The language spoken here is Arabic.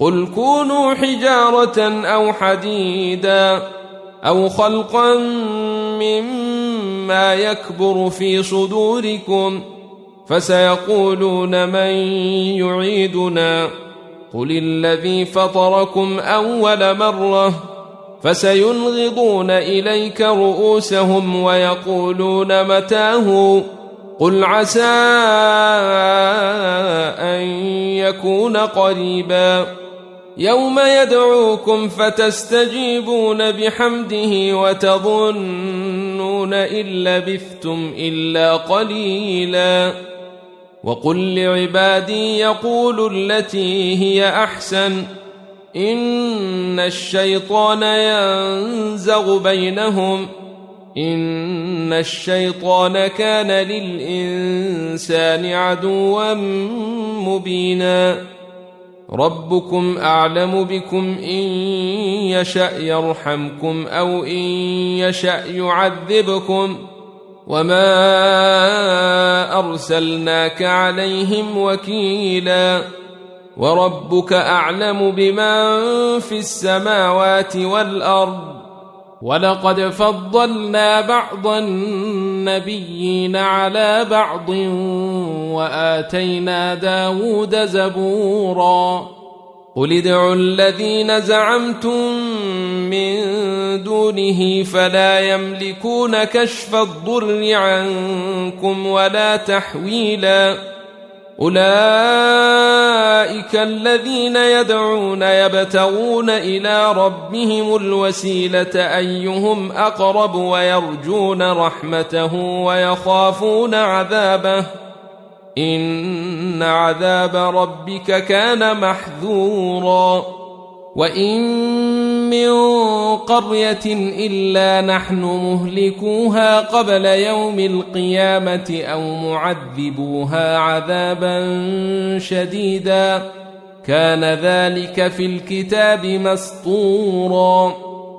قل كونوا حجارة أو حديدا أو خلقا مما يكبر في صدوركم فسيقولون من يعيدنا قل الذي فطركم أول مرة فسينغضون إليك رؤوسهم ويقولون متاه قل عسى أن يكون قريبا يوم يدعوكم فتستجيبون بحمده وتظنون إن لبثتم إلا قليلا وقل لعبادي يقولوا التي هي أحسن إن الشيطان ينزغ بينهم إن الشيطان كان للإنسان عدوا مبينا ربكم أعلم بكم إن يشأ يرحمكم أو إن يشأ يعذبكم وما أرسلناك عليهم وكيلا وربك أعلم بمن في السماوات والأرض ولقد فضلنا بعض النبيين على بعض وآتينا داود زبورا قل ادعوا الذين زعمتم من دونه فلا يملكون كشف الضر عنكم ولا تحويلا أولئك الذين يدعون يبتغون إلى ربهم الوسيلة أيهم أقرب ويرجون رحمته ويخافون عذابه إن عذاب ربك كان محذورا وإن من قرية إلا نحن مهلكوها قبل يوم القيامة أو معذبوها عذابا شديدا كان ذلك في الكتاب مسطورا